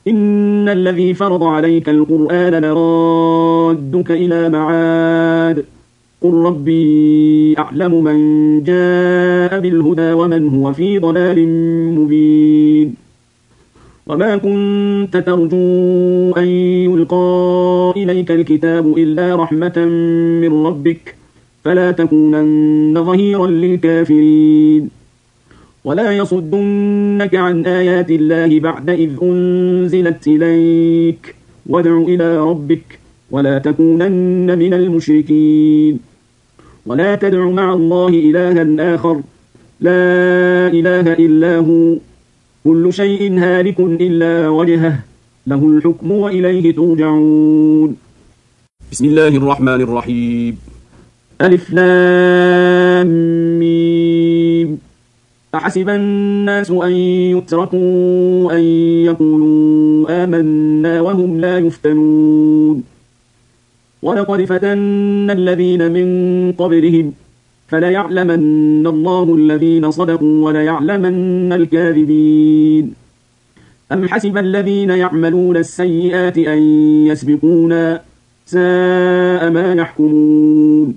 إن الذي فرض عليك القرآن لرادك إلى معاد قل ربي أعلم من جاء بالهدى ومن هو في ضلال مبين وما كنت ترجو أن يلقى إليك الكتاب إلا رحمة من ربك فلا تكونن ظهيرا للكافرين ولا يصدنك عن آيات الله بعد إذ أنزلت إليك وادع إلى ربك ولا تكونن من المشركين ولا تدع مع الله إلها آخر لا إله إلا هو كل شيء هالك إلا وجهه له الحكم وإليه ترجعون بسم الله الرحمن الرحيم ألف لام ميم أحسب الناس أن يتركوا أن يقولوا آمنا وهم لا يفتنون ولقد فتنا الذين من قبلهم فليعلمن الله الذين صدقوا وليعلمن الكاذبين أم حسب الذين يعملون السيئات أن يسبقونا ساء ما يحكمون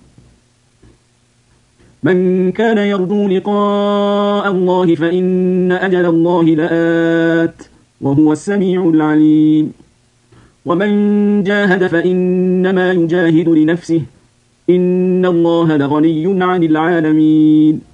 من كان يرجو لقاء الله فإن أجل الله لآت وهو السميع العليم ومن جاهد فإنما يجاهد لنفسه إن الله لغني عن العالمين